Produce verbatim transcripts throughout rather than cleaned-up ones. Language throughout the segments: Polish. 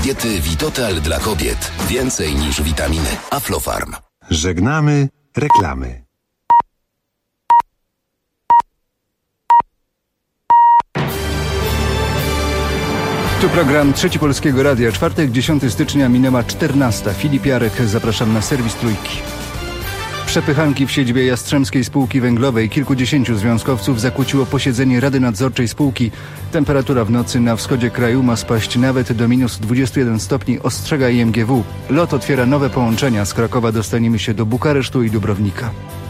Diety Vitotal dla kobiet. Więcej niż witaminy. Aflofarm. Żegnamy reklamy. Tu program Trzeci Polskiego Radia. Czwartek, dziesiątego stycznia, minęła czternasta. Filip Jarek, zapraszam na serwis Trójki. Przepychanki w siedzibie Jastrzębskiej Spółki Węglowej. Kilkudziesięciu związkowców zakłóciło posiedzenie Rady Nadzorczej spółki. Temperatura w nocy na wschodzie kraju ma spaść nawet do minus dwudziestu jeden stopni, ostrzega I M G W. LOT otwiera nowe połączenia. Z Krakowa dostaniemy się do Bukaresztu i Dubrownika.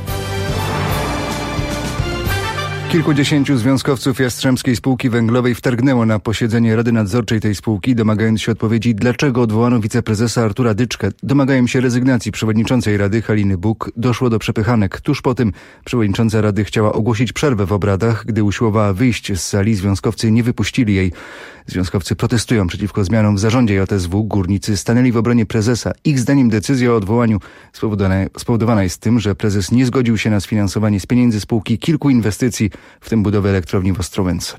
Kilkudziesięciu związkowców Jastrzębskiej Spółki Węglowej wtargnęło na posiedzenie Rady Nadzorczej tej spółki, domagając się odpowiedzi, dlaczego odwołano wiceprezesa Artura Dyczkę. Domagają się rezygnacji przewodniczącej Rady Haliny Buk. Doszło do przepychanek. Tuż po tym przewodnicząca Rady chciała ogłosić przerwę w obradach. Gdy usiłowała wyjść z sali, związkowcy nie wypuścili jej. Związkowcy protestują przeciwko zmianom w zarządzie J S W. Górnicy stanęli w obronie prezesa. Ich zdaniem decyzja o odwołaniu spowodowana, spowodowana jest tym, że prezes nie zgodził się na sfinansowanie z pieniędzy spółki kilku inwestycji, w tym budowę elektrowni w Ostrołęce.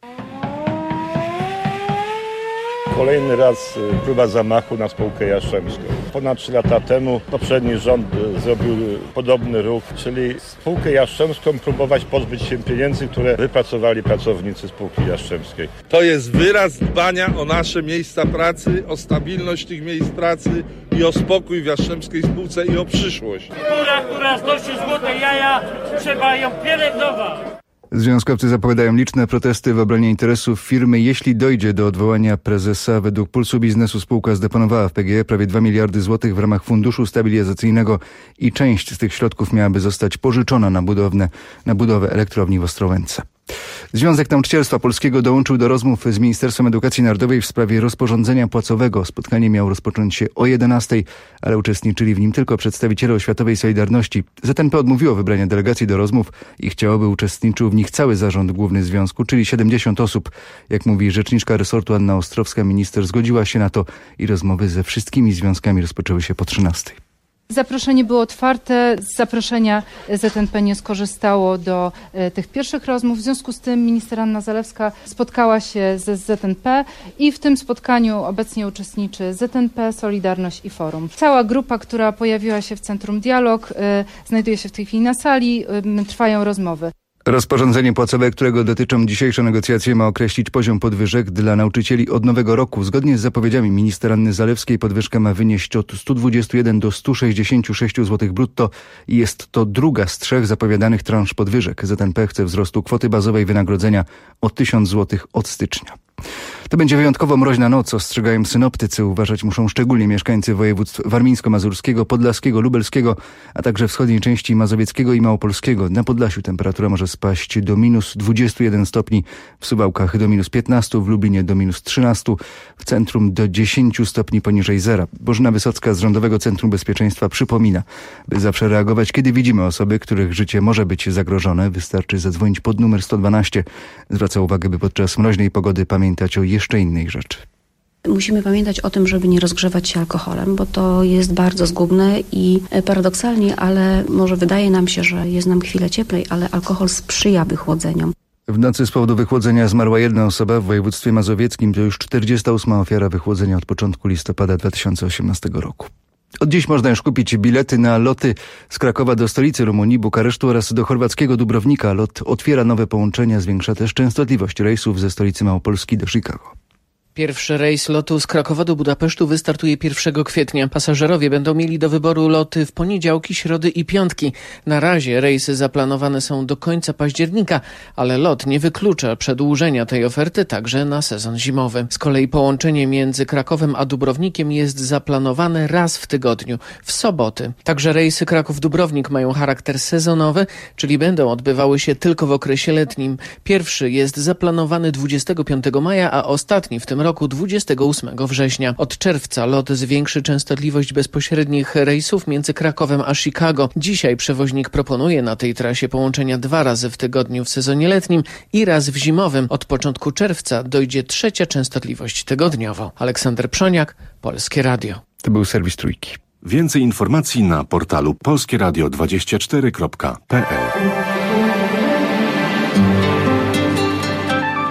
Kolejny raz próba zamachu na spółkę Jastrzębską. Ponad trzy lata temu poprzedni rząd zrobił podobny ruch, czyli spółkę Jastrzębską próbować pozbyć się pieniędzy, które wypracowali pracownicy spółki Jastrzębskiej. To jest wyraz dbania o nasze miejsca pracy, o stabilność tych miejsc pracy i o spokój w Jastrzębskiej Spółce i o przyszłość. Kura, która znosi złote jaja, trzeba ją pielęgnować. Związkowcy zapowiadają liczne protesty w obronie interesów firmy. Jeśli dojdzie do odwołania prezesa, według Pulsu Biznesu spółka zdeponowała w P G E prawie dwa miliardy złotych w ramach funduszu stabilizacyjnego i część z tych środków miałaby zostać pożyczona na, budowne, na budowę elektrowni w Ostrołęce. Związek Nauczycielstwa Polskiego dołączył do rozmów z Ministerstwem Edukacji Narodowej w sprawie rozporządzenia płacowego. Spotkanie miało rozpocząć się o jedenastej, ale uczestniczyli w nim tylko przedstawiciele Oświatowej Solidarności. Z N P odmówiło wybrania delegacji do rozmów i chciało, by uczestniczył w nich cały zarząd główny związku, czyli siedemdziesiąt osób. Jak mówi rzeczniczka resortu Anna Ostrowska, minister zgodziła się na to i rozmowy ze wszystkimi związkami rozpoczęły się po trzynastej. Zaproszenie było otwarte, z zaproszenia Z N P nie skorzystało do e, tych pierwszych rozmów. W związku z tym minister Anna Zalewska spotkała się ze Z N P i w tym spotkaniu obecnie uczestniczy Z N P, Solidarność i Forum. Cała grupa, która pojawiła się w Centrum Dialog, e, znajduje się w tej chwili na sali, e, trwają rozmowy. Rozporządzenie płacowe, którego dotyczą dzisiejsze negocjacje, ma określić poziom podwyżek dla nauczycieli od nowego roku. Zgodnie z zapowiedziami minister Anny Zalewskiej podwyżka ma wynieść od stu dwudziestu jeden do stu sześćdziesięciu sześciu złotych brutto i jest to druga z trzech zapowiadanych transz podwyżek. Z N P chce wzrostu kwoty bazowej wynagrodzenia o tysiąc złotych od stycznia. To będzie wyjątkowo mroźna noc, ostrzegają synoptycy. Uważać muszą szczególnie mieszkańcy województw warmińsko-mazurskiego, podlaskiego, lubelskiego, a także wschodniej części mazowieckiego i małopolskiego. Na Podlasiu temperatura może spaść do minus dwudziestu jeden stopni, w Suwałkach do minus piętnastu, w Lublinie do minus trzynastu, w centrum do dziesięciu stopni poniżej zera. Bożena Wysocka z Rządowego Centrum Bezpieczeństwa przypomina, by zawsze reagować, kiedy widzimy osoby, których życie może być zagrożone. Wystarczy zadzwonić pod numer sto dwanaście. Zwraca uwagę, by podczas mroźnej pogody pamiętać o jeszcze innej rzeczy. Musimy pamiętać o tym, żeby nie rozgrzewać się alkoholem, bo to jest bardzo zgubne i paradoksalnie, ale może wydaje nam się, że jest nam chwilę cieplej, ale alkohol sprzyja wychłodzeniom. W nocy z powodu wychłodzenia zmarła jedna osoba w województwie mazowieckim. To już czterdziesta ósma ofiara wychłodzenia od początku listopada dwa tysiące osiemnastego roku. Od dziś można już kupić bilety na loty z Krakowa do stolicy Rumunii, Bukaresztu oraz do chorwackiego Dubrownika. Lot otwiera nowe połączenia, zwiększa też częstotliwość rejsów ze stolicy Małopolski do Chicago. Pierwszy rejs lotu z Krakowa do Budapesztu wystartuje pierwszego kwietnia. Pasażerowie będą mieli do wyboru loty w poniedziałki, środy i piątki. Na razie rejsy zaplanowane są do końca października, ale lot nie wyklucza przedłużenia tej oferty także na sezon zimowy. Z kolei połączenie między Krakowem a Dubrownikiem jest zaplanowane raz w tygodniu, w soboty. Także rejsy Kraków-Dubrownik mają charakter sezonowy, czyli będą odbywały się tylko w okresie letnim. Pierwszy jest zaplanowany dwudziestego piątego maja, a ostatni w tym roku dwudziestego ósmego września. Od czerwca LOT zwiększy częstotliwość bezpośrednich rejsów między Krakowem a Chicago. Dzisiaj przewoźnik proponuje na tej trasie połączenia dwa razy w tygodniu w sezonie letnim i raz w zimowym. Od początku czerwca dojdzie trzecia częstotliwość tygodniowo. Aleksander Przoniak, Polskie Radio. To był serwis Trójki. Więcej informacji na portalu polskie radio dwadzieścia cztery kropka p l.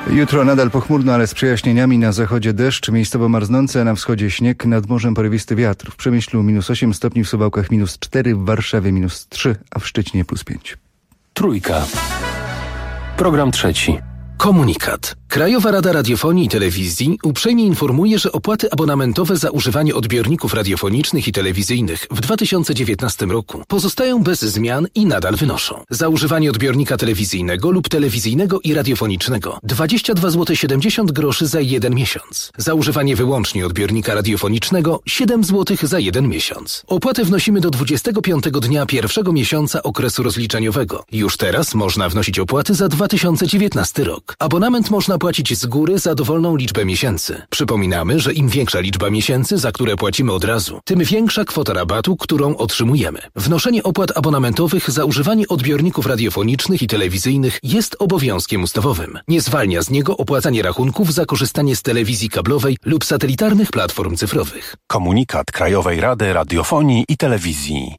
Jutro nadal pochmurno, ale z przejaśnieniami. Na zachodzie deszcz, miejscowo marznący, a na wschodzie śnieg, nad morzem porywisty wiatr. W Przemyślu minus osiem stopni, w Suwałkach minus cztery, w Warszawie minus trzy, a w Szczecinie plus pięć. Trójka. Program trzeci. Komunikat. Krajowa Rada Radiofonii i Telewizji uprzejmie informuje, że opłaty abonamentowe za używanie odbiorników radiofonicznych i telewizyjnych w dwa tysiące dziewiętnastym roku pozostają bez zmian i nadal wynoszą. Za używanie odbiornika telewizyjnego lub telewizyjnego i radiofonicznego dwadzieścia dwa złote siedemdziesiąt groszy za jeden miesiąc. Za używanie wyłącznie odbiornika radiofonicznego siedem złotych za jeden miesiąc. Opłatę wnosimy do dwudziestego piątego dnia pierwszego miesiąca okresu rozliczeniowego. Już teraz można wnosić opłaty za dwa tysiące dziewiętnasty rok. Abonament można płacić z góry za dowolną liczbę miesięcy. Przypominamy, że im większa liczba miesięcy, za które płacimy od razu, tym większa kwota rabatu, którą otrzymujemy. Wnoszenie opłat abonamentowych za używanie odbiorników radiofonicznych i telewizyjnych jest obowiązkiem ustawowym. Nie zwalnia z niego opłacanie rachunków za korzystanie z telewizji kablowej lub satelitarnych platform cyfrowych. Komunikat Krajowej Rady Radiofonii i Telewizji.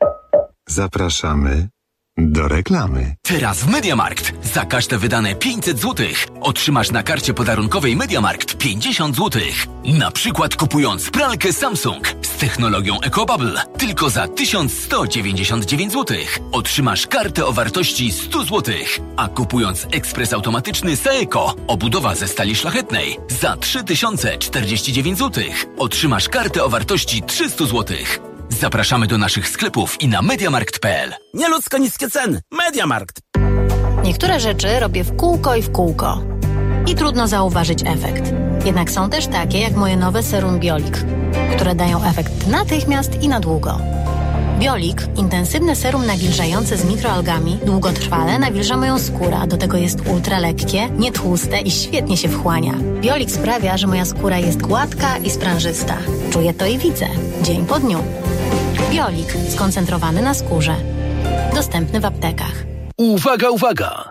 Zapraszamy do reklamy. Teraz w MediaMarkt za każde wydane pięćset złotych otrzymasz na karcie podarunkowej MediaMarkt pięćdziesiąt złotych. Na przykład kupując pralkę Samsung z technologią EcoBubble tylko za tysiąc sto dziewięćdziesiąt dziewięć złotych otrzymasz kartę o wartości sto złotych, a kupując ekspres automatyczny Saeco obudowa ze stali szlachetnej za trzy tysiące czterdzieści dziewięć złotych otrzymasz kartę o wartości trzysta złotych. Zapraszamy do naszych sklepów i na mediamarkt kropka p l. Nieludzko niskie ceny. MediaMarkt. Niektóre rzeczy robię w kółko i w kółko. I trudno zauważyć efekt. Jednak są też takie jak moje nowe serum Biolik, które dają efekt natychmiast i na długo. Biolik, intensywne serum nawilżające z mikroalgami, długotrwale nawilża moją skórę, a do tego jest ultra lekkie, nietłuste i świetnie się wchłania. Biolik sprawia, że moja skóra jest gładka i sprężysta. Czuję to i widzę, dzień po dniu. Biolik, skoncentrowany na skórze. Dostępny w aptekach. Uwaga, uwaga!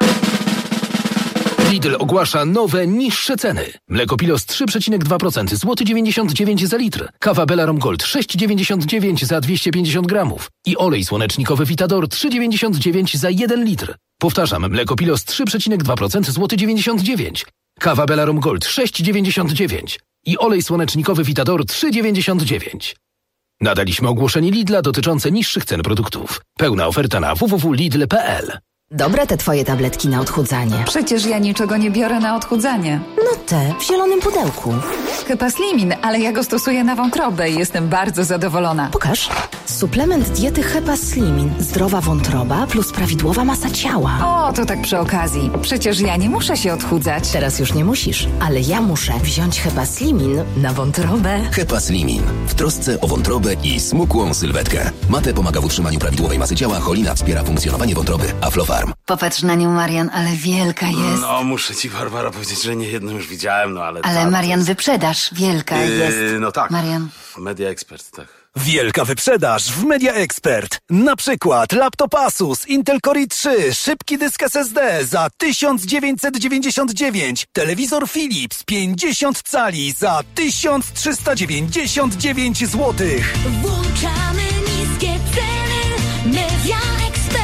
Lidl ogłasza nowe, niższe ceny. Mleko Pilos trzy przecinek dwa procent, złoty dziewięćdziesiąt dziewięć za litr. Kawa Belarom Gold sześć dziewięćdziesiąt dziewięć za dwieście pięćdziesiąt gramów. I olej słonecznikowy Vitador trzy dziewięćdziesiąt dziewięć za jeden litr. Powtarzam, mleko Pilos trzy przecinek dwa procent, złoty dziewięćdziesiąt dziewięć. Kawa Belarom Gold sześć dziewięćdziesiąt dziewięć. I olej słonecznikowy Vitador trzy dziewięćdziesiąt dziewięć. Nadaliśmy ogłoszenie Lidla dotyczące niższych cen produktów. Pełna oferta na w w w kropka lidl kropka p l. Dobre te twoje tabletki na odchudzanie. Przecież ja niczego nie biorę na odchudzanie. No te, w zielonym pudełku. Hepaslimin, ale ja go stosuję na wątrobę i jestem bardzo zadowolona. Pokaż. Suplement diety Hepaslimin. Zdrowa wątroba plus prawidłowa masa ciała. O, to tak przy okazji. Przecież ja nie muszę się odchudzać. Teraz już nie musisz, ale ja muszę wziąć Hepaslimin na wątrobę. Hepaslimin. W trosce o wątrobę i smukłą sylwetkę. Mate pomaga w utrzymaniu prawidłowej masy ciała, cholina wspiera funkcjonowanie wątroby, a Aflofarm. Popatrz na nią, Marian, ale wielka jest. No, muszę ci, Barbara, powiedzieć, że nie jedną już widziałem, no ale... Ale Marian, jest... wyprzedaż wielka yy, jest. No tak. Marian. Media Expert, tak. Wielka wyprzedaż w Media Expert. Na przykład laptop Asus Intel Core i trzy, szybki dysk S S D za tysiąc dziewięćset dziewięćdziesiąt dziewięć, telewizor Philips pięćdziesiąt cali za tysiąc trzysta dziewięćdziesiąt dziewięć złotych. Włączamy niskie ceny. Media Expert.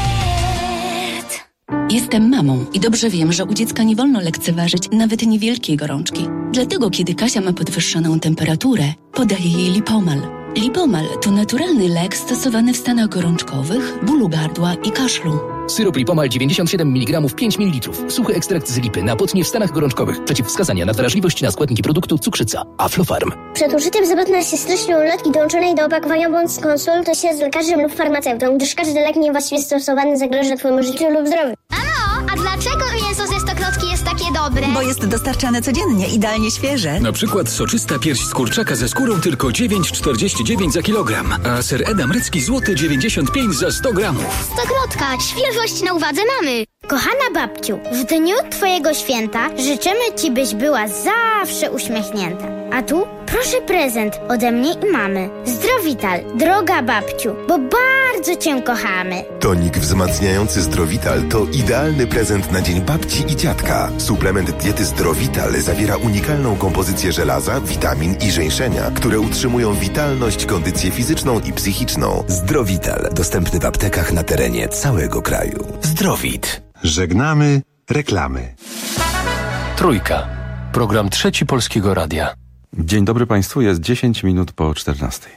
Jestem mamą i dobrze wiem, że u dziecka nie wolno lekceważyć nawet niewielkiej gorączki. Dlatego, kiedy Kasia ma podwyższoną temperaturę, podaję jej Lipomal. Lipomal to naturalny lek stosowany w stanach gorączkowych, bólu gardła i kaszlu. Syrop Lipomal dziewięćdziesiąt siedem miligramów pięć mililitrów. Suchy ekstrakt z lipy na potnie w stanach gorączkowych. Przeciwwskazania na wrażliwość na składniki produktu cukrzyca. Aflofarm. Przed użyciem zapewne się stycznej ulotki dołączonej do opakowania bądź skonsultuj się z lekarzem lub farmaceutą, gdyż każdy lek niewłaściwie stosowany zagraża twojemu życiu lub zdrowiu. Ano, a dlaczego mięso ze stokrotki jest takie dobre? Bo jest dostarczane codziennie, idealnie świeże. Na przykład soczysta pierś z kurczaka ze skórą tylko dziewięć czterdzieści dziewięć za kilogram, a ser edam rycki złoty dziewięćdziesiąt pięć za sto gramów. Stokrotka, świeżość na uwadze mamy. Kochana babciu, w dniu twojego święta życzymy ci, byś była zawsze uśmiechnięta. A tu proszę prezent ode mnie i mamy. Zdrowital, droga babciu, bo bardzo cię kochamy. Tonik wzmacniający Zdrowital to idealny prezent na dzień babci i dziadka. Suplement diety Zdrowital zawiera unikalną kompozycję żelaza, witamin i żeńszenia, które utrzymują witalność, kondycję fizyczną i psychiczną. Zdrowital. Dostępny w aptekach na terenie całego kraju. Zdrowit. Żegnamy reklamy. Trójka. Program Trzeci Polskiego Radia. Dzień dobry Państwu, jest dziesięć minut po czternastej.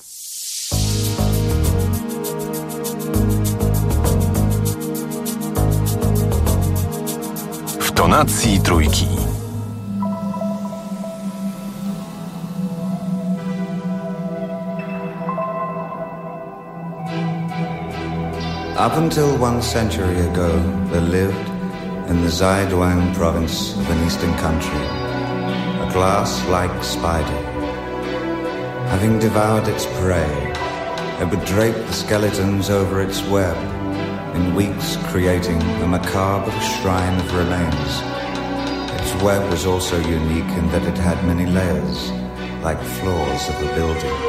W tonacji Trójki. Up until one century ago, there lived in the Zaiduan province of an eastern country a glass-like spider. Having devoured its prey, it would drape the skeletons over its web, in weeks creating a macabre shrine of remains. Its web was also unique in that it had many layers, like floors of a building.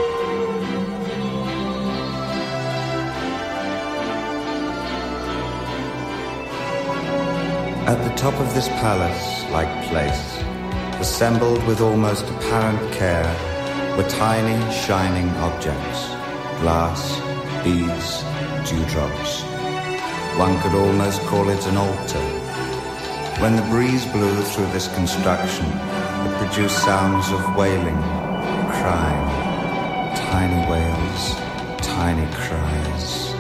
At the top of this palace-like place, assembled with almost apparent care, were tiny, shining objects, glass, beads, dewdrops. One could almost call it an altar. When the breeze blew through this construction, it produced sounds of wailing, crying, tiny wails, tiny cries.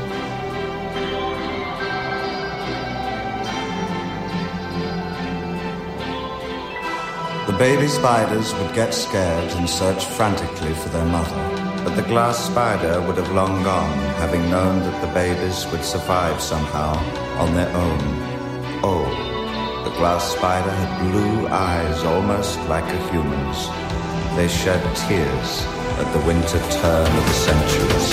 The baby spiders would get scared and search frantically for their mother, but the glass spider would have long gone, having known that the babies would survive somehow on their own. Oh, the glass spider had blue eyes almost like a human's. They shed tears at the winter turn of the centuries.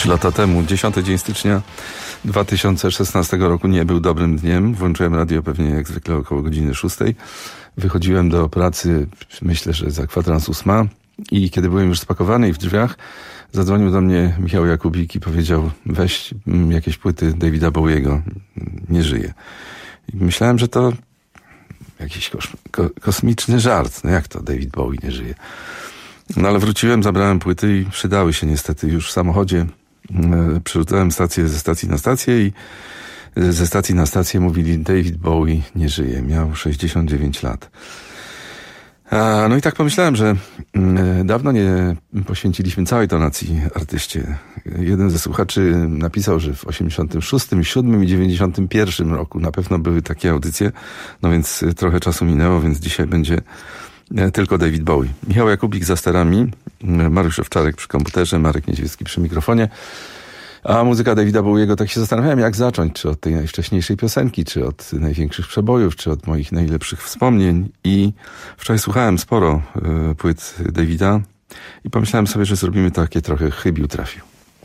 Trzy lata temu, dziesiąty dzień stycznia dwa tysiące szesnastego roku nie był dobrym dniem. Włączyłem radio pewnie jak zwykle około godziny szóstej. Wychodziłem do pracy, myślę, że za kwadrans ósma i kiedy byłem już spakowany i w drzwiach, zadzwonił do mnie Michał Jakubik i powiedział: weź jakieś płyty Davida Bowiego, nie żyje. I myślałem, że to jakiś kosz- ko- kosmiczny żart. No jak to David Bowie nie żyje? No ale wróciłem, zabrałem płyty i przydały się niestety już w samochodzie. E, przerzucałem stację ze stacji na stację i ze stacji na stację mówili: David Bowie nie żyje. Miał sześćdziesiąt dziewięć lat. A, no i tak pomyślałem, że e, dawno nie poświęciliśmy całej tonacji artyście. Jeden ze słuchaczy napisał, że w osiemdziesiątym szóstym, siódmym i dziewięćdziesiątym pierwszym roku na pewno były takie audycje. No więc trochę czasu minęło, więc dzisiaj będzie tylko David Bowie. Michał Jakubik za sterami, Mariusz Owczarek przy komputerze, Marek Niedźwiecki przy mikrofonie. A muzyka Davida Bowiego, tak się zastanawiałem, jak zacząć. Czy od tej najwcześniejszej piosenki, czy od największych przebojów, czy od moich najlepszych wspomnień. I wczoraj słuchałem sporo y, płyt Davida i pomyślałem sobie, że zrobimy takie trochę chybił trafił.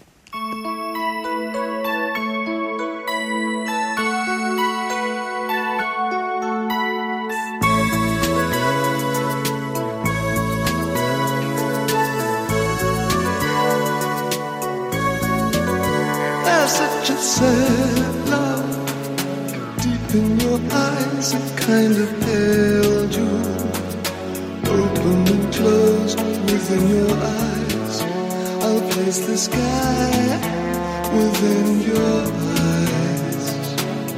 Sad love deep in your eyes, a kind of pale jewel, open and close within your eyes. I'll place the sky within your eyes.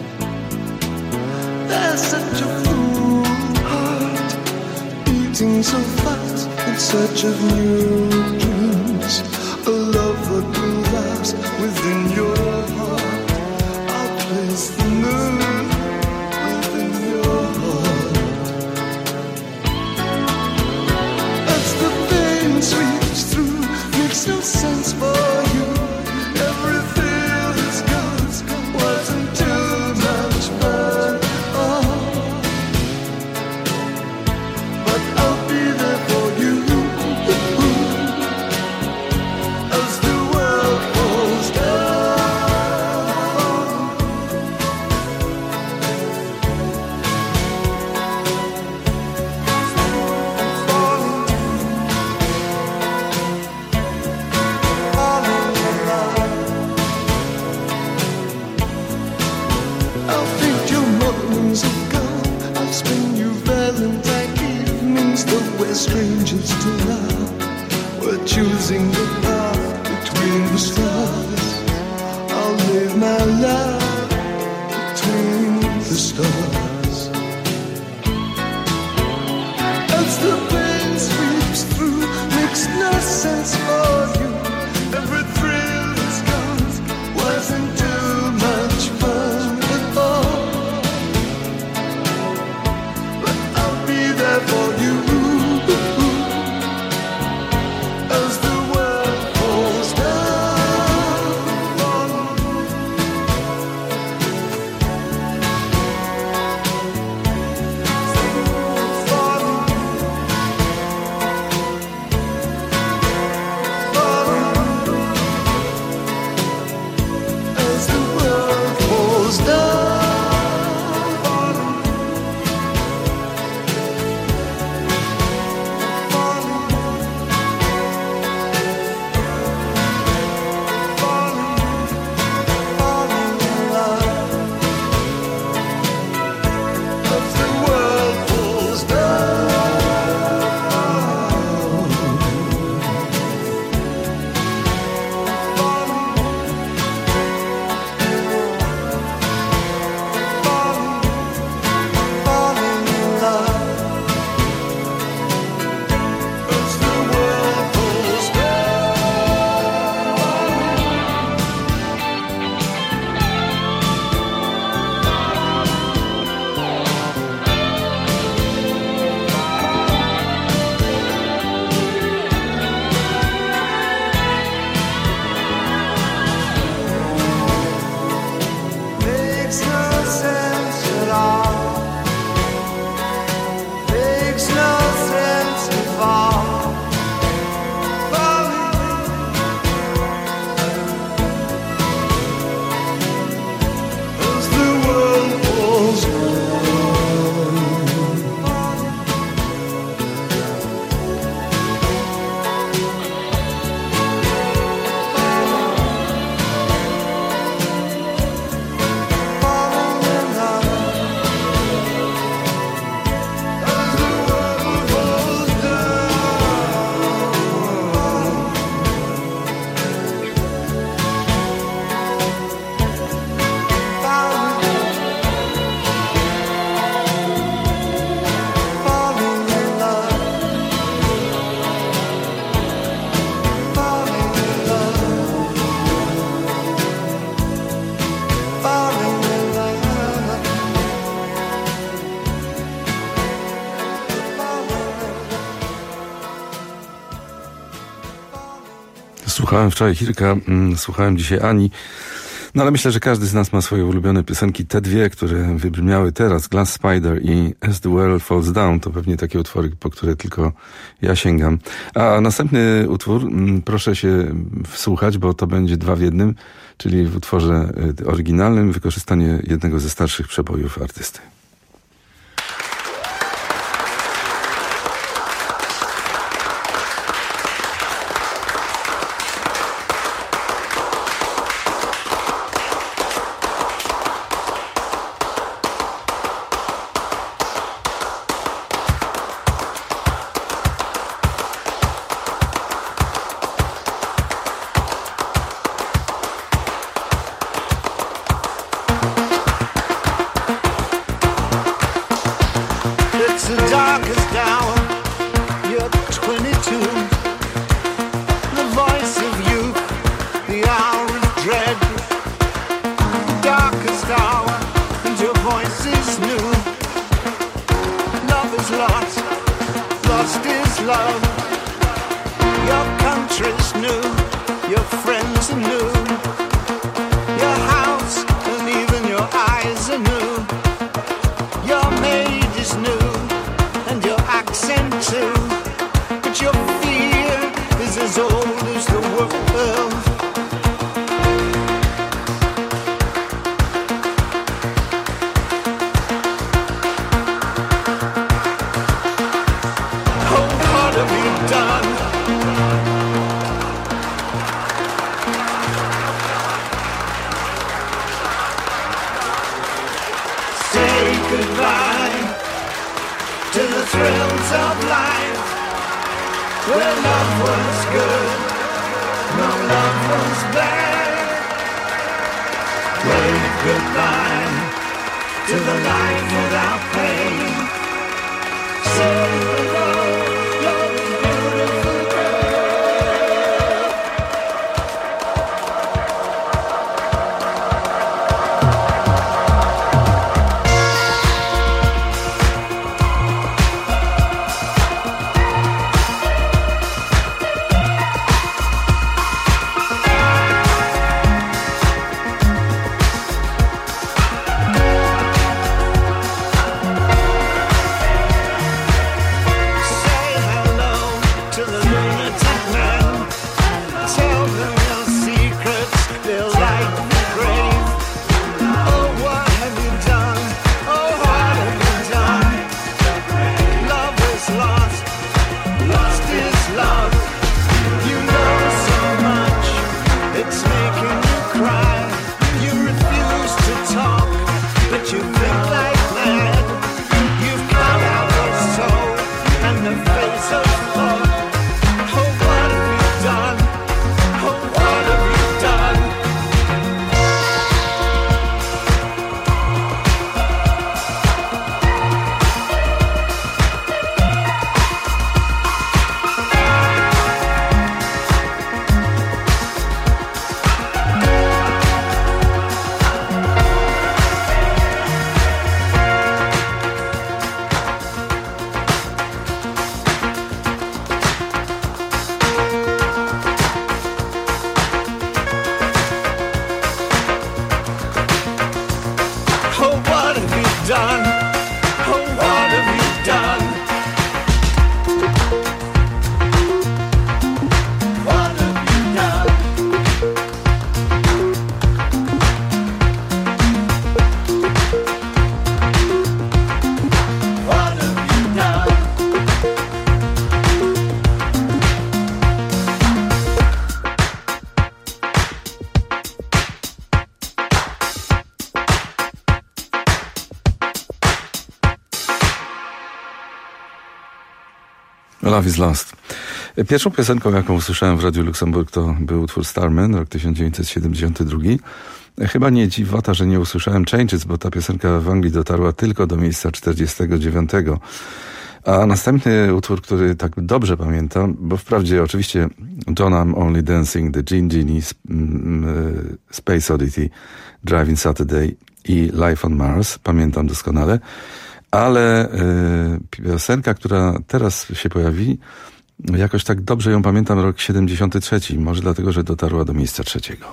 There's such a full heart beating so fast in search of new dreams, a love that will last within your heart. Place the moon within your heart. As the pain sweeps through, makes no sense for you. Everything that's gone wasn't too much fun. Oh, but I'll be there for you as the world falls down. Słuchałem wczoraj Hirka, mm, słuchałem dzisiaj Ani. No ale myślę, że każdy z nas ma swoje ulubione piosenki. Te dwie, które wybrzmiały teraz, Glass Spider i As the World Falls Down, to pewnie takie utwory, po które tylko ja sięgam. A następny utwór, mm, proszę się wsłuchać, bo to będzie dwa w jednym, czyli w utworze oryginalnym wykorzystanie jednego ze starszych przebojów artysty. Love is Lost. Pierwszą piosenką, jaką usłyszałem w Radiu Luksemburg, to był utwór Starman, rok tysiąc dziewięćset siedemdziesiąty drugi. Chyba nie dziwota, że nie usłyszałem Changes, bo ta piosenka w Anglii dotarła tylko do miejsca czterdziestego dziewiątego. A następny utwór, który tak dobrze pamiętam, bo wprawdzie oczywiście Don't I'm Only Dancing, The Gin Genie, Space Oddity, Driving Saturday i Life on Mars, pamiętam doskonale, ale y, piosenka, która teraz się pojawi, Jakoś tak dobrze ją pamiętam, rok siedemdziesiąty trzeci. Może dlatego, że dotarła do miejsca trzeciego.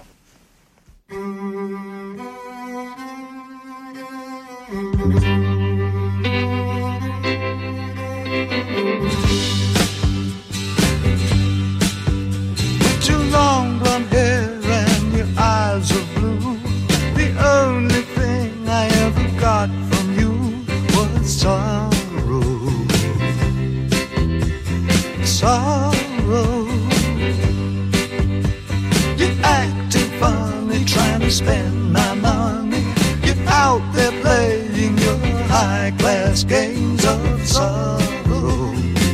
Spend my money. You're out there playing your high-class games of sorrow.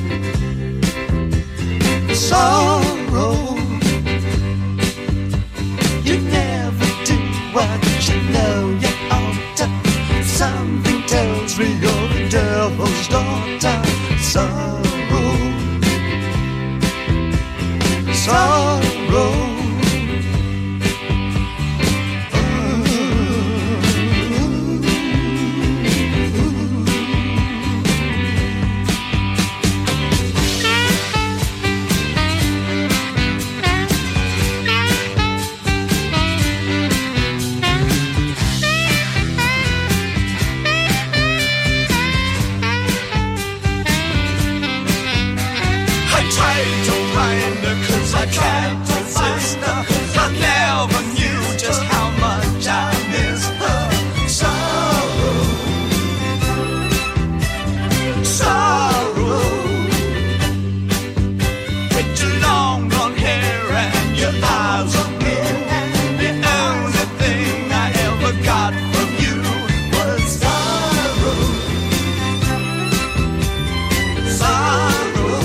Sorrow. You never do what you know you ought to. Something tells me you're the devil's daughter. Sorrow. Sorrow. I can't resist her. I never knew just how much I miss her. Sorrow, sorrow. With your long blonde hair and your eyes on me, the only thing I ever got from you was sorrow, sorrow.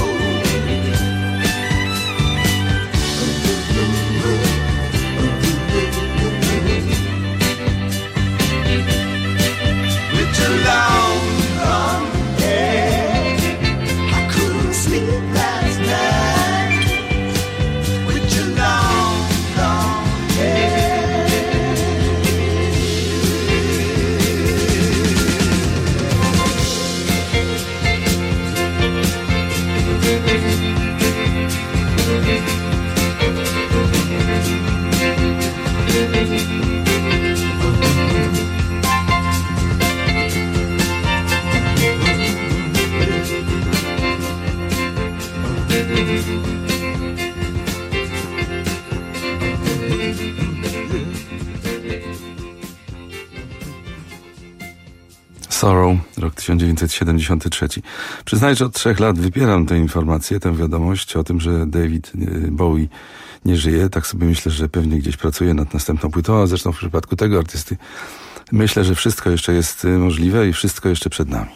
Sorrow, rok tysiąc dziewięćset siedemdziesiąty trzeci. Przyznaję, że od trzech lat wypieram tę informację, tę wiadomość o tym, że David Bowie nie żyje. Tak sobie myślę, że pewnie gdzieś pracuje nad następną płytą, a zresztą w przypadku tego artysty myślę, że wszystko jeszcze jest możliwe i wszystko jeszcze przed nami.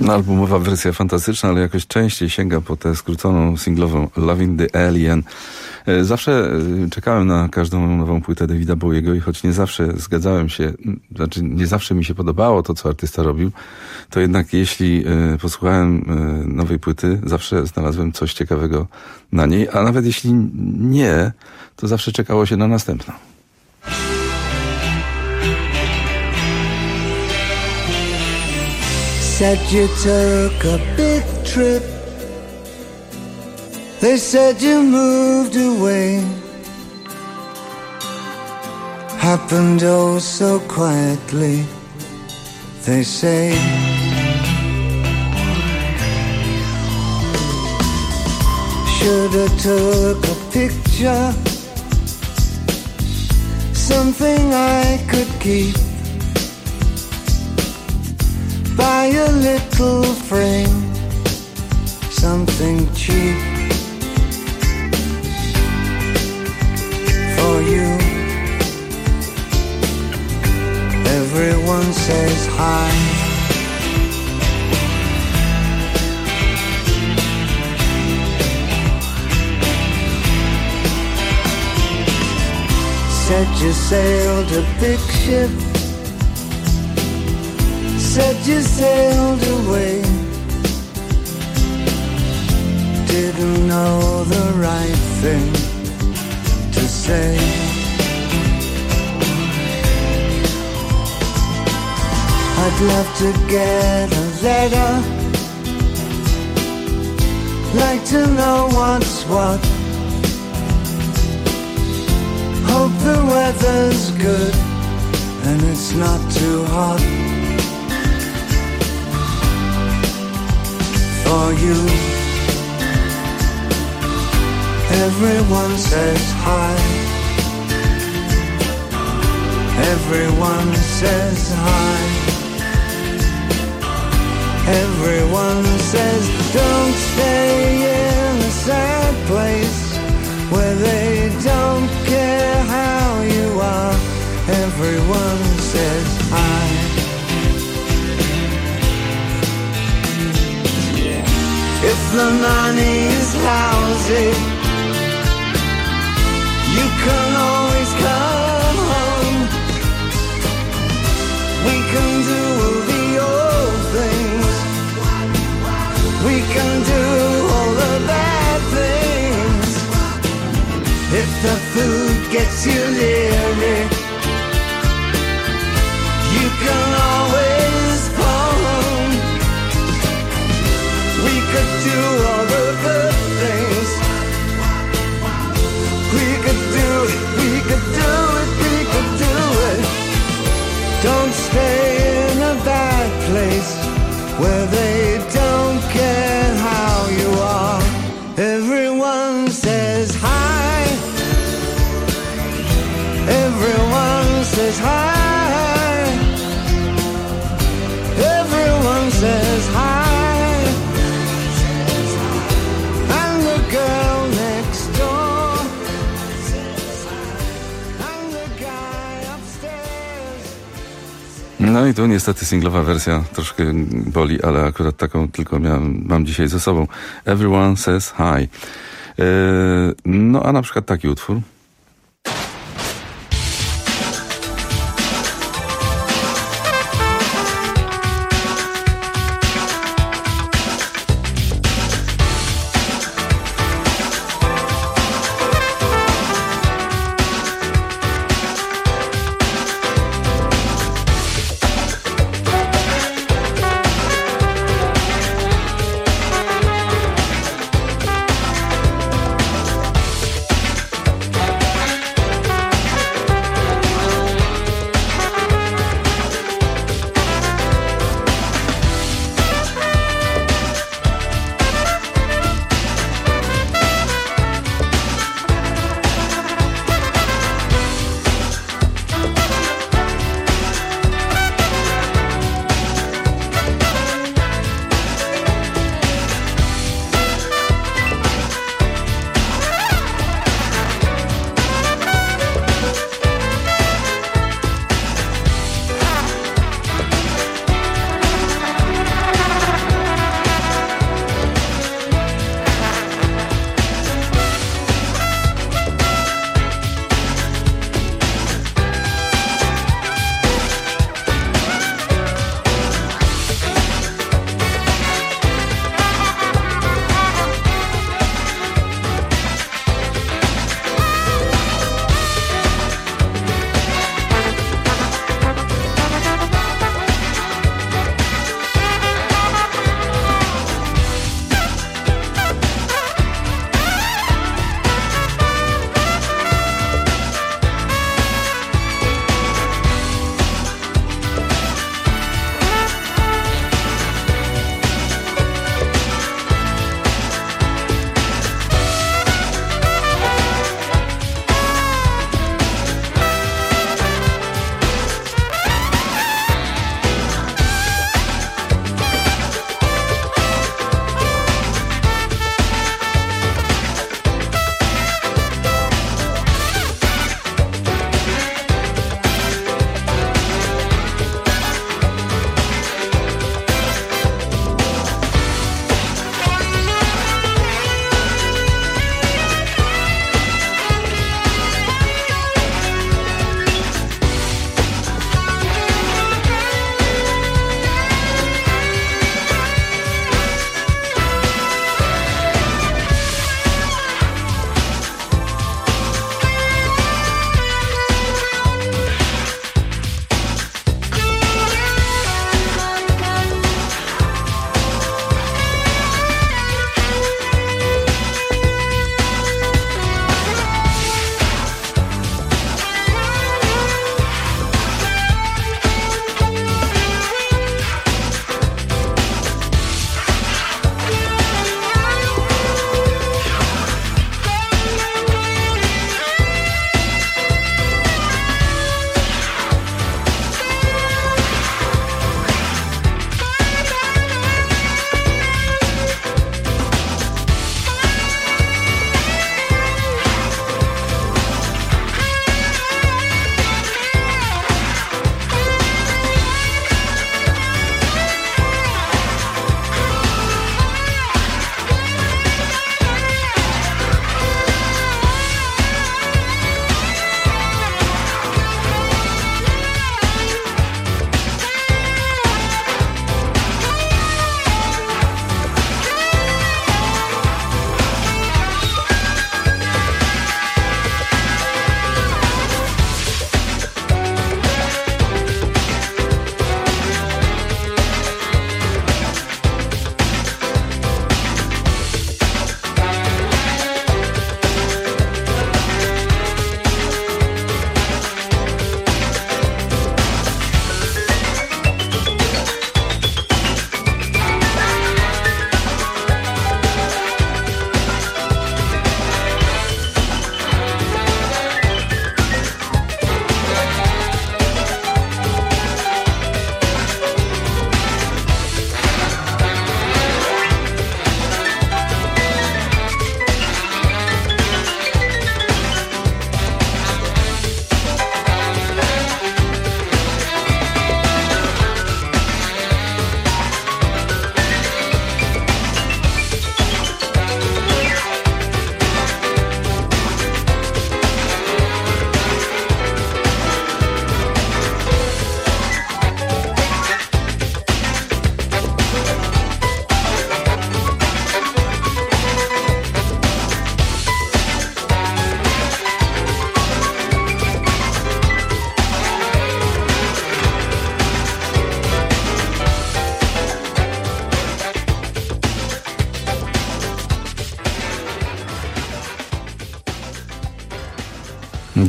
No, albumowa wersja fantastyczna, ale jakoś częściej sięga po tę skróconą singlową Loving the Alien. Zawsze czekałem na każdą nową płytę Davida Bowiego i choć nie zawsze zgadzałem się, znaczy nie zawsze mi się podobało to, co artysta robił, to jednak jeśli posłuchałem nowej płyty, zawsze znalazłem coś ciekawego na niej, a nawet jeśli nie, to zawsze czekało się na następną. Said you took a big trip. They said you moved away. Happened oh so quietly, they say. Shoulda took a picture, something I could keep. Buy a little frame, something cheap for you. Everyone says hi. Said you sailed a big ship, said you sailed away. Didn't know the right thing to say. I'd love to get a letter, like to know what's what. Hope the weather's good and it's not too hot for you. Everyone says hi. Everyone says hi. Everyone says don't stay in a sad place where they don't care how you are. Everyone says hi. If the money's lousy, you can always come home. We can do the old things. We can do all the bad things. If the food gets you leery, you can always phone. We could do all the good things. We could do it, we could do it, we could do it. Don't stay in a bad place where they don't care how you are. Everyone says hi. Everyone says hi. Everyone says hi. And the girl next door. And the guy upstairs. No i tu niestety singlowa wersja troszkę boli, ale akurat taką tylko miałem, mam dzisiaj ze sobą. Everyone says hi. Yy, no a na przykład taki utwór.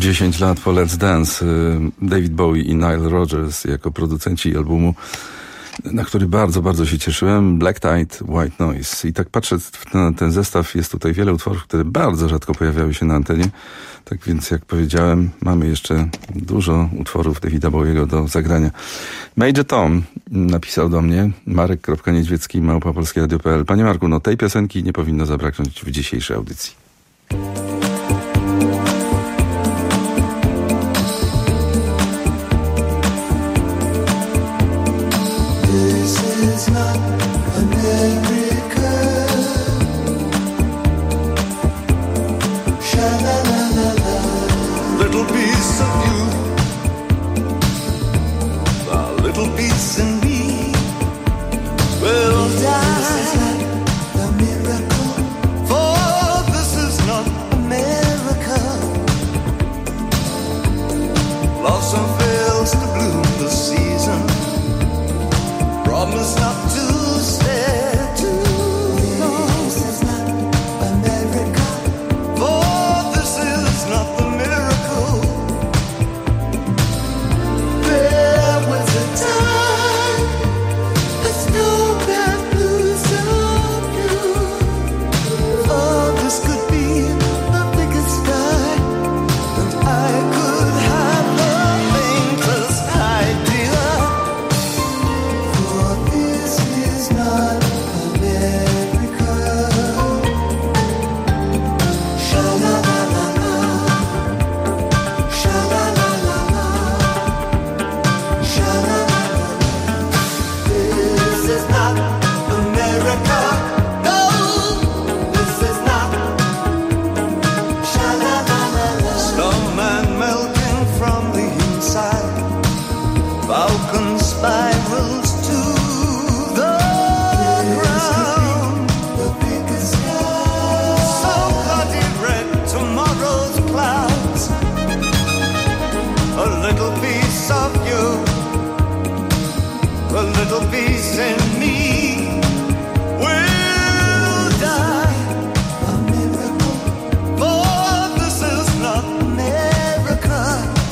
dziesięć lat po Let's Dance. David Bowie i Nile Rodgers jako producenci albumu, na który bardzo, bardzo się cieszyłem. Black Tide, White Noise. I tak patrzę na ten zestaw, jest tutaj wiele utworów, które bardzo rzadko pojawiały się na antenie. Tak więc, jak powiedziałem, mamy jeszcze dużo utworów Davida Bowiego do zagrania. Major Tom napisał do mnie, marek.niedźwiecki małpa polskie radio kropka p l. Panie Marku, no tej piosenki nie powinno zabraknąć w dzisiejszej audycji. This is not America. Sha-la-la-la-la. Little piece of you, a little piece in me will die. This is not a miracle, for this is not America. Blossom fails to bloom this season. Promise not to stay too long. This is not America, for this is not the miracle. There was a time a snowman blew so blue. Oh, this could be the biggest sky, and I could have the faintest idea. This is not America. Sha-la-la-la-la. Sha-la-la-la-la. Sha-la-la-la-la. This is not America. No, this is not. Sha-la-la-la-la. Snowman melting from the inside. Falcon spirals to the ground. The biggest sky. So bloody red, tomorrow's clouds. A little piece of you, a little piece in me will die. A miracle, for this is not America.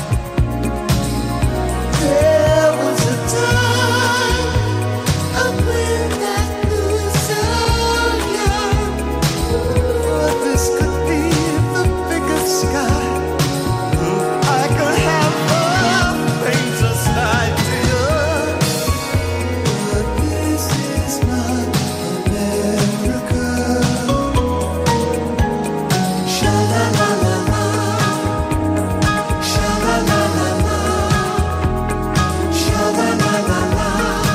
There was a time up when that blew so young. Oh, this could be the biggest sky. I could have the faintest idea. But this is not America. Sha-la-la-la-la. Sha-la-la-la-la. Sha-la-la-la-la.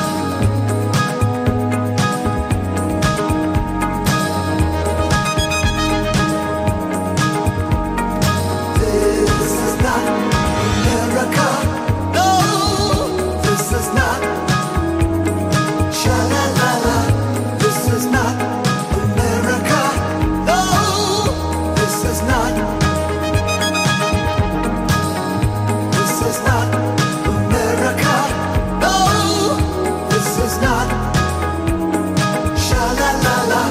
This is not America. No, this is not. Sha-la-la-la. This is not America. No, this is not. This is not America. No, this is not. Sha-la-la-la.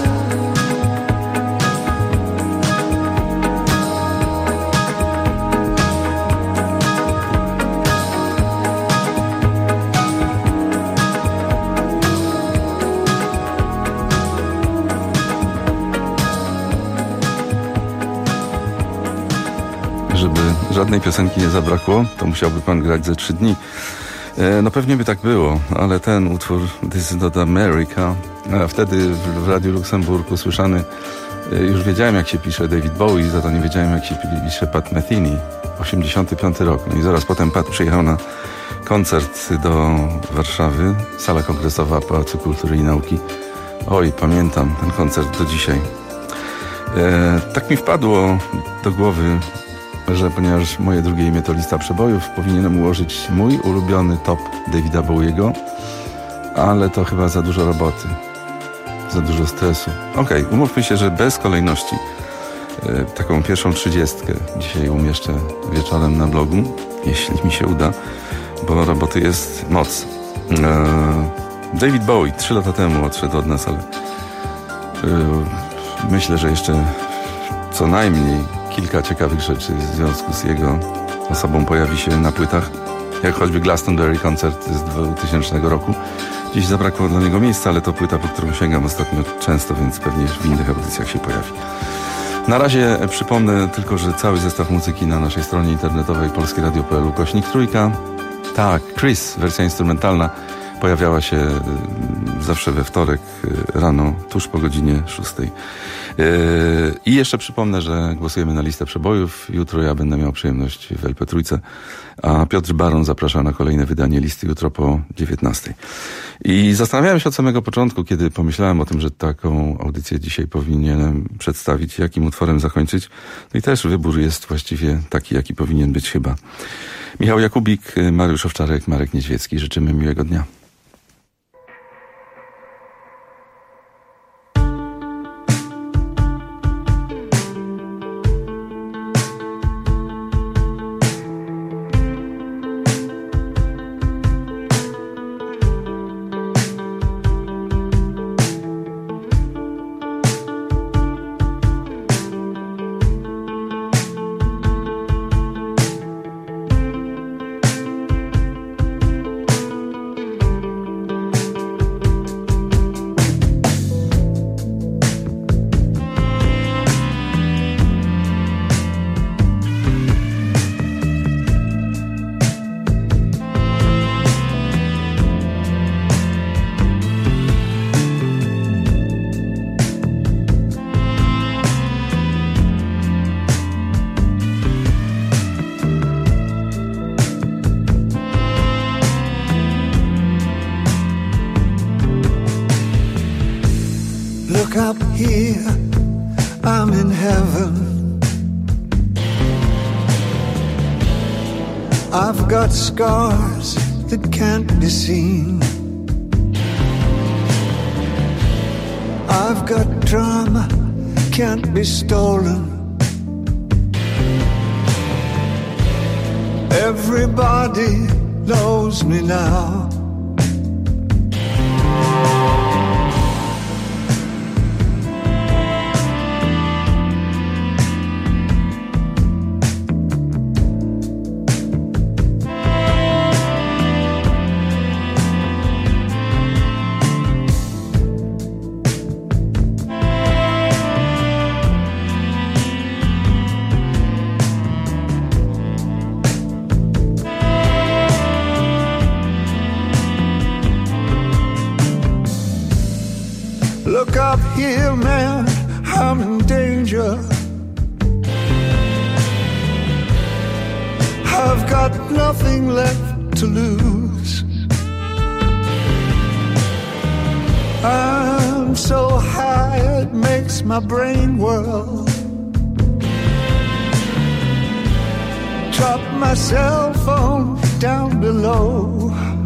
Żeby żadnej piosenki nie zabrakło, to musiałby pan grać ze trzy dni. E, no pewnie by tak było, ale ten utwór This is not America, a wtedy w, w Radiu Luksemburg usłyszany, e, już wiedziałem jak się pisze David Bowie, za to nie wiedziałem jak się pisze Pat Metheny. osiemdziesiąty piąty rok. No i zaraz potem Pat przyjechał na koncert do Warszawy, sala kongresowa Pałacu Kultury i Nauki. Oj, pamiętam ten koncert do dzisiaj. E, tak mi wpadło do głowy, że ponieważ moje drugie imię to lista przebojów, powinienem ułożyć mój ulubiony top Davida Bowiego, ale to chyba za dużo roboty, za dużo stresu. Okej, okay, umówmy się, że bez kolejności e, taką pierwszą trzydziestkę dzisiaj umieszczę wieczorem na blogu, jeśli mi się uda, bo roboty jest moc. E, David Bowie trzy lata temu odszedł od nas, ale e, myślę, że jeszcze co najmniej kilka ciekawych rzeczy w związku z jego osobą pojawi się na płytach, jak choćby Glastonbury koncert z dwutysięcznego roku. Dziś zabrakło dla niego miejsca, ale to płyta, po którą sięgam ostatnio często, więc pewnie w innych audycjach się pojawi. Na razie przypomnę tylko, że cały zestaw muzyki na naszej stronie internetowej polskieradio kropka p l ukośnik trójka. Tak, Chris, wersja instrumentalna, pojawiała się zawsze we wtorek rano, tuż po godzinie szóstej. I jeszcze przypomnę, że głosujemy na listę przebojów. Jutro ja będę miał przyjemność w el pe trzy, a Piotr Baron zaprasza na kolejne wydanie listy jutro po dziewiętnastej. I zastanawiałem się od samego początku, kiedy pomyślałem o tym, że taką audycję dzisiaj powinienem przedstawić, jakim utworem zakończyć. No i też wybór jest właściwie taki, jaki powinien być chyba. Michał Jakubik, Mariusz Owczarek, Marek Niedźwiecki. Życzymy miłego dnia. Look up here, I'm in heaven. I've got scars that can't be seen. I've got drama, can't be stolen. Everybody knows me now. Look up here, man, I'm in danger. I've got nothing left to lose. I'm so high it makes my brain whirl. Drop my cell phone down below.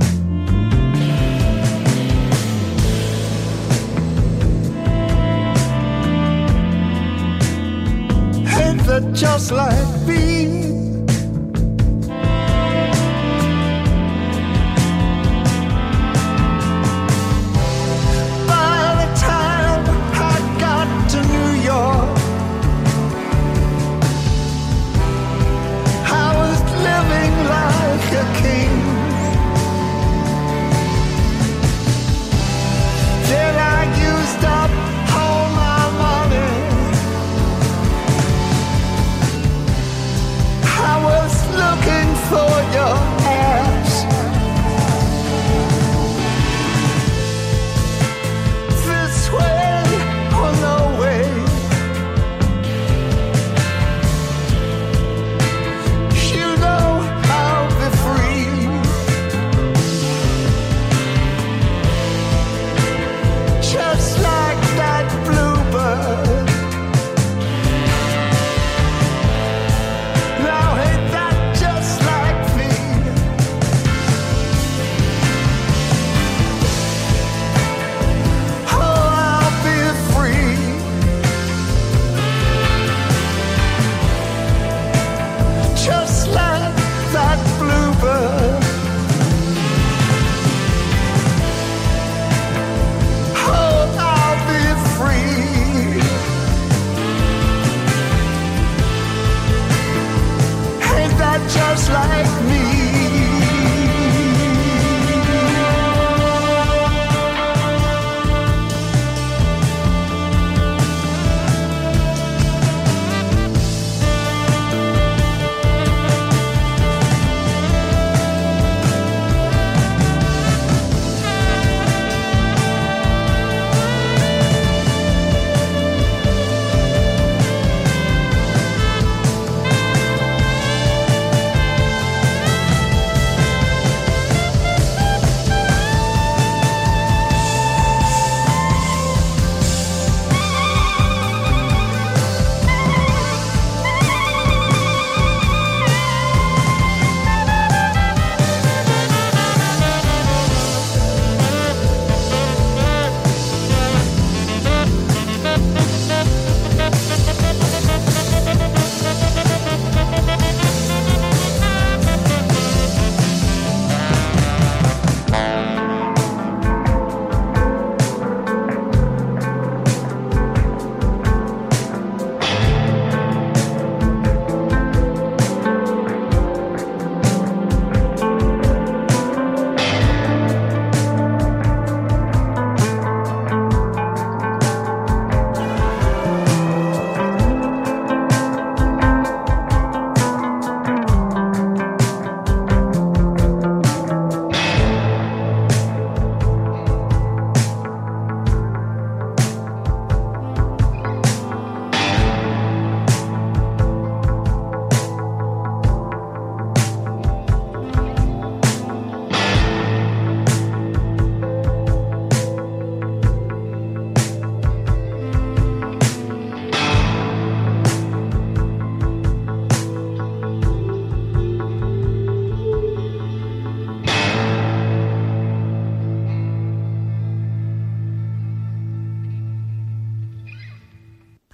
That just like me. By the time I got to New York, I was living like a king. Then I used up all my money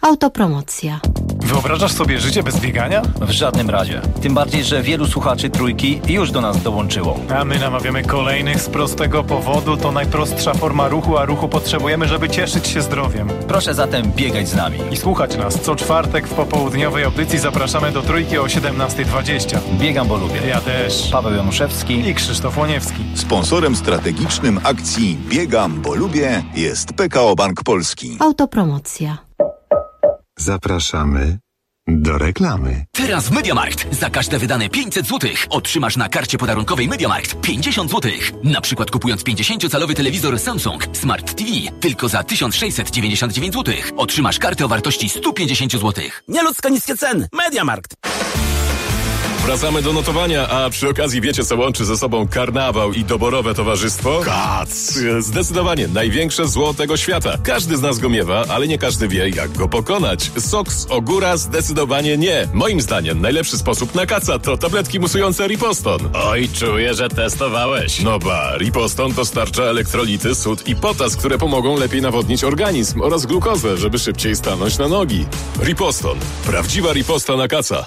Autopromocja. Wyobrażasz sobie życie bez biegania? W żadnym razie. Tym bardziej, że wielu słuchaczy Trójki już do nas dołączyło. A my namawiamy kolejnych z prostego powodu. To najprostsza forma ruchu, a ruchu potrzebujemy, żeby cieszyć się zdrowiem. Proszę zatem biegać z nami. I słuchać nas. Co czwartek w popołudniowej audycji zapraszamy do Trójki o siedemnasta dwadzieścia. Biegam, bo lubię. Ja też. Paweł Januszewski i Krzysztof Łoniewski. Sponsorem strategicznym akcji Biegam, bo lubię jest P K O Bank Polski. Autopromocja. Zapraszamy do reklamy. Teraz w MediaMarkt za każde wydane pięćset złotych otrzymasz na karcie podarunkowej MediaMarkt pięćdziesiąt złotych. Na przykład kupując pięćdziesięciocalowy telewizor Samsung Smart T V tylko za tysiąc sześćset dziewięćdziesiąt dziewięć złotych otrzymasz kartę o wartości sto pięćdziesiąt złotych. Nieludzko niskie ceny. MediaMarkt. Wracamy do notowania, a przy okazji wiecie, co łączy ze sobą karnawał i doborowe towarzystwo? Kac! Zdecydowanie największe zło tego świata. Każdy z nas go miewa, ale nie każdy wie, jak go pokonać. Sok z ogóra zdecydowanie nie. Moim zdaniem najlepszy sposób na kaca to tabletki musujące Riposton. Oj, czuję, że testowałeś. No ba, Riposton dostarcza elektrolity, sód i potas, które pomogą lepiej nawodnić organizm oraz glukozę, żeby szybciej stanąć na nogi. Riposton. Prawdziwa riposta na kaca.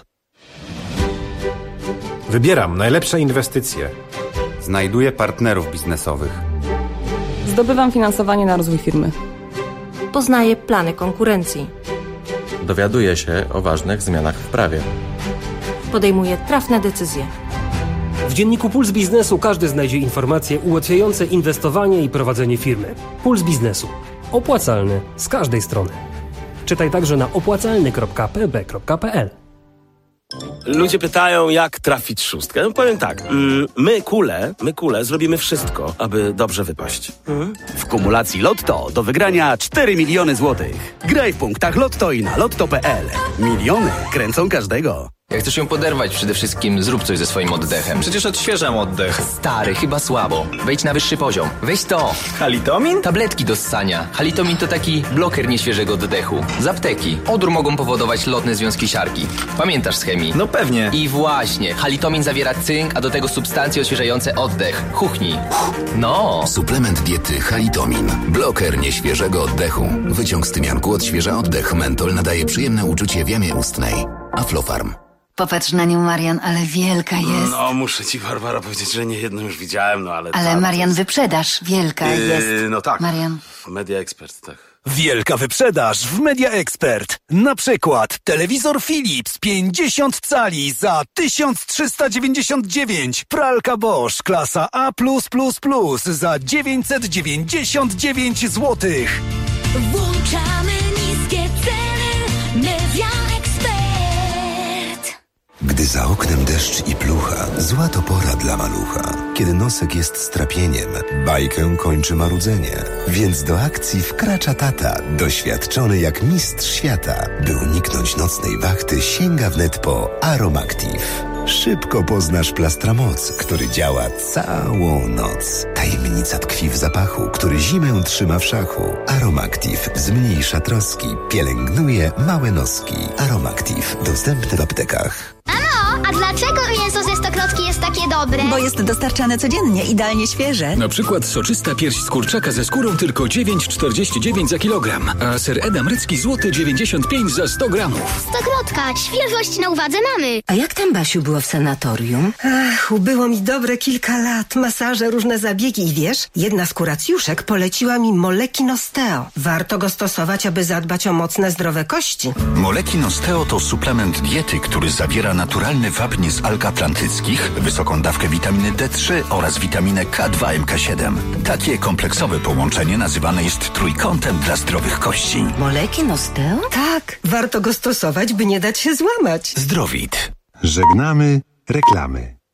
Wybieram najlepsze inwestycje. Znajduję partnerów biznesowych. Zdobywam finansowanie na rozwój firmy. Poznaję plany konkurencji. Dowiaduję się o ważnych zmianach w prawie. Podejmuję trafne decyzje. W dzienniku Puls Biznesu każdy znajdzie informacje ułatwiające inwestowanie i prowadzenie firmy. Puls Biznesu. Opłacalny z każdej strony. Czytaj także na opłacalny kropka p b kropka p l. Ludzie pytają, jak trafić szóstkę. No powiem tak, mm, my kule, my kule zrobimy wszystko, aby dobrze wypaść. Mhm. W kumulacji Lotto do wygrania cztery miliony złotych. Graj w punktach Lotto i na lotto kropka p l. Miliony kręcą każdego. Jak chcesz ją poderwać, przede wszystkim zrób coś ze swoim oddechem. Przecież odświeżam oddech. Stary, chyba słabo. Wejdź na wyższy poziom. Weź to. Halitomin? Tabletki do ssania. Halitomin to taki bloker nieświeżego oddechu. Z apteki. Odór mogą powodować lotne związki siarki. Pamiętasz z chemii? No pewnie. I właśnie. Halitomin zawiera cynk, a do tego substancje odświeżające oddech. Chuchnij. No. Suplement diety Halitomin. Bloker nieświeżego oddechu. Wyciąg z tymianku odświeża oddech. Mentol nadaje przyjemne uczucie w jamie ustnej. Aflofarm. Popatrz na nią, Marian, ale wielka jest. No, muszę ci, Barbara, powiedzieć, że nie jedną już widziałem, no ale... Ale tam, Marian, jest... wyprzedaż, wielka yy, jest. No tak, Marian. Media Expert, tak. Wielka wyprzedaż w Media Expert. Na przykład telewizor Philips pięćdziesiąt cali za tysiąc trzysta dziewięćdziesiąt dziewięć. Pralka Bosch klasa A plus plus plus za dziewięćset dziewięćdziesiąt dziewięć złotych. Włączamy niskie ceny. Media Expert. Gdy za oknem deszcz i plucha, zła to pora dla malucha. Kiedy nosek jest strapieniem, bajkę kończy marudzenie. Więc do akcji wkracza tata, doświadczony jak mistrz świata. By uniknąć nocnej wachty, sięga wnet po Aromactive. Szybko poznasz Plastramoc, który działa całą noc. Tajemnica tkwi w zapachu, który zimę trzyma w szachu. Aromactive zmniejsza troski, pielęgnuje małe noski. Aromactive dostępny w aptekach. Mamo, a dlaczego mięso ze stokrotki jest takie dobre? Bo jest dostarczane codziennie, idealnie świeże. Na przykład soczysta pierś z kurczaka ze skórą tylko dziewięć czterdzieści dziewięć za kilogram, a ser Edam Rycki złoty dziewięćdziesiąt pięć za sto gramów. Stokrotka, świeżość na uwadze mamy. A jak tam, Basiu, było w sanatorium? Ach, ubyło mi dobre kilka lat. Masaże, różne zabiegi i wiesz, jedna z kuracjuszek poleciła mi Molekinosteo. Warto go stosować, aby zadbać o mocne, zdrowe kości. Molekinosteo to suplement diety, który zawiera naturalny wapń z alg atlantyckich, wysoką dawkę witaminy D trzy oraz witaminę K dwa M K siedem. Takie kompleksowe połączenie nazywane jest trójkątem dla zdrowych kości. Molekinosteo? Tak, warto go stosować, by nie dać się złamać. Zdrowit. Żegnamy reklamy.